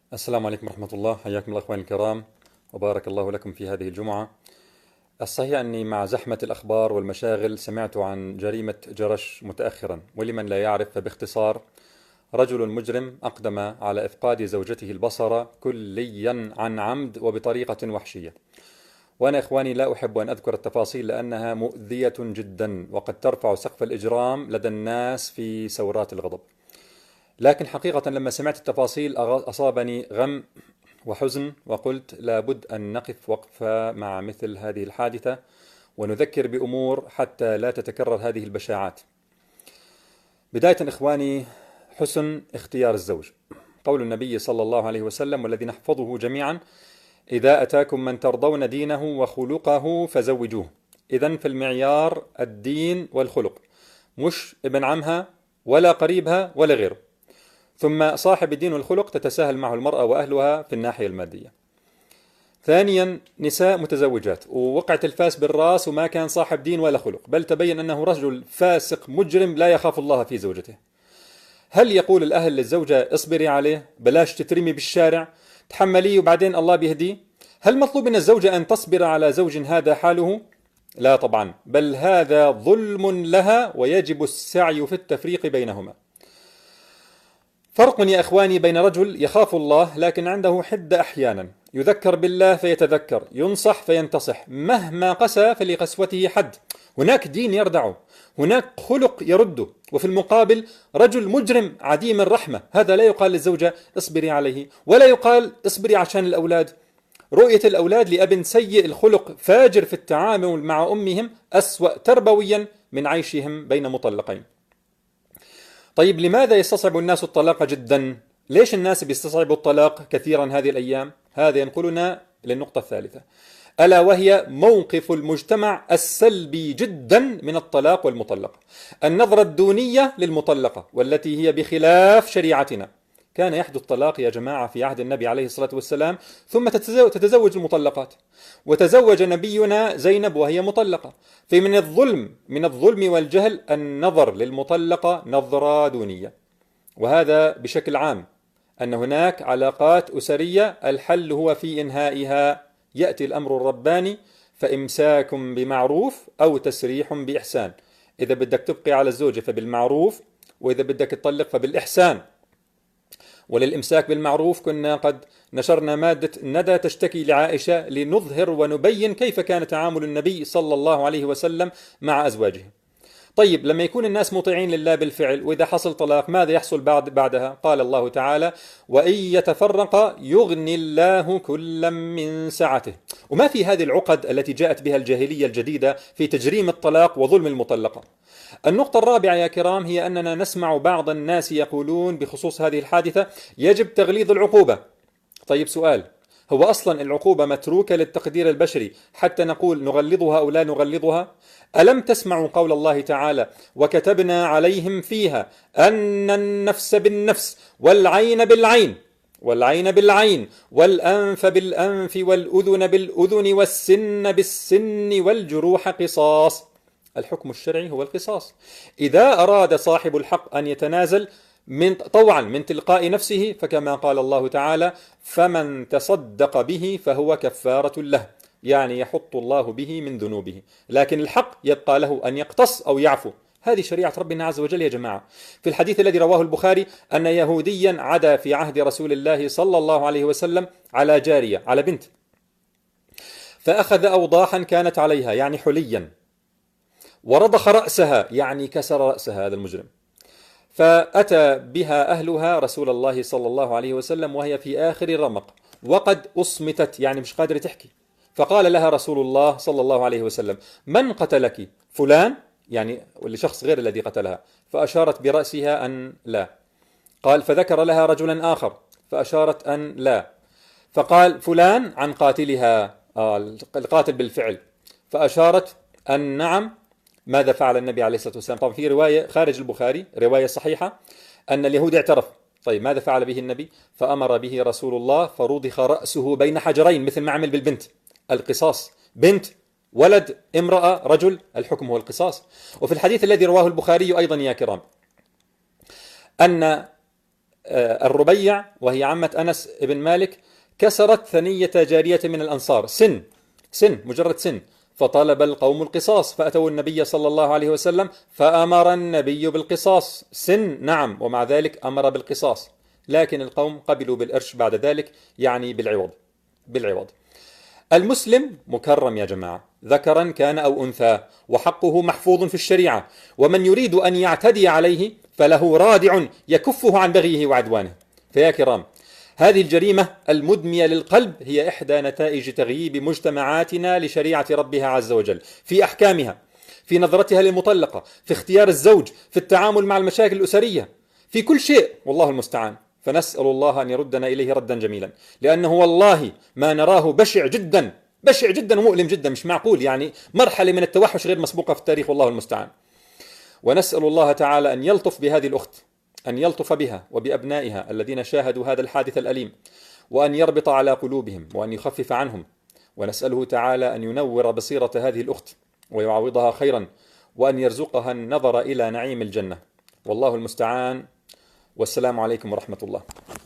السلام عليكم ورحمة الله، حياكم الله أخواني الكرام، وبارك الله لكم في هذه الجمعة. الصحيح أني مع زحمة الأخبار والمشاغل سمعت عن جريمة جرش متأخرا، ولمن لا يعرف فباختصار رجل مجرم أقدم على إفقاد زوجته البصر كليا عن عمد وبطريقة وحشية. وأنا إخواني لا أحب أن أذكر التفاصيل لأنها مؤذية جدا وقد ترفع سقف الإجرام لدى الناس في سورات الغضب. لكن حقيقة لما سمعت التفاصيل أصابني غم وحزن، وقلت لابد أن نقف وقفة مع مثل هذه الحادثة ونذكر بأمور حتى لا تتكرر هذه البشاعات. بداية إخواني، حسن اختيار الزوج. قول النبي صلى الله عليه وسلم والذي نحفظه جميعا: إذا أتاكم من ترضون دينه وخلقه فزوجوه. إذن في المعيار الدين والخلق، مش ابن عمها ولا قريبها ولا غيره. ثم صاحب الدين والخلق تتساهل معه المرأة وأهلها في الناحية المادية. ثانيا، نساء متزوجات ووقعت الفاس بالراس وما كان صاحب دين ولا خلق، بل تبين أنه رجل فاسق مجرم لا يخاف الله في زوجته. هل يقول الأهل للزوجة اصبري عليه، بلاش تترمي بالشارع، تحمليه وبعدين الله بيهديه؟ هل مطلوب من الزوجة أن تصبر على زوج هذا حاله؟ لا طبعا، بل هذا ظلم لها ويجب السعي في التفريق بينهما. فرق يا إخواني بين رجل يخاف الله لكن عنده حدة أحيانا، يذكر بالله فيتذكر، ينصح فينتصح، مهما قسى فلقسوته حد. هناك دين يردعه، هناك خلق يرده. وفي المقابل رجل مجرم عديم الرحمة، هذا لا يقال للزوجة اصبري عليه، ولا يقال اصبري عشان الأولاد. رؤية الأولاد لأب سيء الخلق فاجر في التعامل مع أمهم أسوأ تربويا من عيشهم بين مطلقين. طيب لماذا يستصعب الناس الطلاق جدا؟ ليش الناس بيستصعبوا الطلاق كثيرا هذه الأيام؟ هذا ينقلنا للنقطة الثالثة، ألا وهي موقف المجتمع السلبي جدا من الطلاق والمطلقة. النظرة الدونية للمطلقة والتي هي بخلاف شريعتنا. كان يحدث الطلاق يا جماعة في عهد النبي عليه الصلاة والسلام، ثم تتزوج المطلقات. وتزوج نبينا زينب وهي مطلقة. فمن الظلم والجهل النظر للمطلقة نظرة دونية. وهذا بشكل عام، أن هناك علاقات أسرية الحل هو في إنهائها. يأتي الأمر الرباني: فإمساك بمعروف أو تسريح بإحسان. إذا بدك تبقي على الزوجة فبالمعروف، وإذا بدك تطلق فبالإحسان. وللإمساك بالمعروف كنا قد نشرنا مادة ندى تشتكي لعائشة لنظهر ونبين كيف كان تعامل النبي صلى الله عليه وسلم مع أزواجه. طيب لما يكون الناس مطيعين لله بالفعل، وإذا حصل طلاق ماذا يحصل بعدها؟ قال الله تعالى: وإن يتفرق يغني الله كلا من سعته. وما في هذه العقد التي جاءت بها الجاهلية الجديدة في تجريم الطلاق وظلم المطلقة. النقطة الرابعة يا كرام هي أننا نسمع بعض الناس يقولون بخصوص هذه الحادثة: يجب تغليظ العقوبة. طيب سؤال، هو أصلا العقوبة متروكة للتقدير البشري حتى نقول نغلظها أو لا نغلظها؟ ألم تسمعوا قول الله تعالى: وكتبنا عليهم فيها أن النفس بالنفس والعين بالعين والأنف بالأنف والأذن بالأذن والسن بالسن والجروح قصاص. الحكم الشرعي هو القصاص. إذا أراد صاحب الحق أن يتنازل طوعا من تلقاء نفسه، فكما قال الله تعالى: فمن تصدق به فهو كفارة له، يعني يحط الله به من ذنوبه. لكن الحق يبقى له أن يقتص أو يعفو. هذه شريعة ربنا عز وجل يا جماعة. في الحديث الذي رواه البخاري أن يهوديا عدا في عهد رسول الله صلى الله عليه وسلم على جارية، على بنت، فأخذ أوضاحا كانت عليها يعني حليا، ورضخ رأسها يعني كسر رأسها هذا المجرم. فأتى بها أهلها رسول الله صلى الله عليه وسلم وهي في آخر الرمق وقد أصمتت، يعني مش قادرة تحكي. فقال لها رسول الله صلى الله عليه وسلم: من قتلك؟ فلان، يعني لشخص غير الذي قتلها. فأشارت برأسها أن لا. قال: فذكر لها رجلا آخر فأشارت أن لا. فقال: فلان عن قاتلها، القاتل بالفعل. فأشارت أن نعم. ماذا فعل النبي عليه الصلاة والسلام؟ طبعا في رواية خارج البخاري، رواية صحيحة، أن اليهود اعترف. طيب ماذا فعل به النبي؟ فأمر به رسول الله فرضخ رأسه بين حجرين مثل ما عمل بالبنت. القصاص، بنت، ولد، امرأة، رجل، الحكم هو القصاص. وفي الحديث الذي رواه البخاري أيضا يا كرام أن الربيع وهي عمة أنس بن مالك كسرت ثنية جارية من الأنصار، سن مجرد سن، فطلب القوم القصاص فأتوا النبي صلى الله عليه وسلم فأمر النبي بالقصاص. سن نعم، ومع ذلك أمر بالقصاص، لكن القوم قبلوا بالإرش بعد ذلك، يعني بالعوض. المسلم مكرم يا جماعة، ذكرا كان أو أنثى، وحقه محفوظ في الشريعة، ومن يريد أن يعتدي عليه فله رادع يكفه عن بغيه وعدوانه. فيا كرام، هذه الجريمة المدمية للقلب هي إحدى نتائج تغييب مجتمعاتنا لشريعة ربها عز وجل، في أحكامها، في نظرتها للمطلقة، في اختيار الزوج، في التعامل مع المشاكل الأسرية، في كل شيء، والله المستعان. فنسأل الله أن يردنا إليه ردا جميلا، لأنه والله ما نراه بشع جدا، بشع جدا ومؤلم جدا، مش معقول، يعني مرحلة من التوحش غير مسبوقة في التاريخ، والله المستعان. ونسأل الله تعالى أن يلطف بهذه الأخت، أن يلطف بها وبأبنائها الذين شاهدوا هذا الحادث الأليم، وأن يربط على قلوبهم وأن يخفف عنهم. ونسأله تعالى أن ينور بصيرة هذه الأخت ويعوضها خيرا، وأن يرزقها النظر إلى نعيم الجنة، والله المستعان. والسلام عليكم ورحمة الله.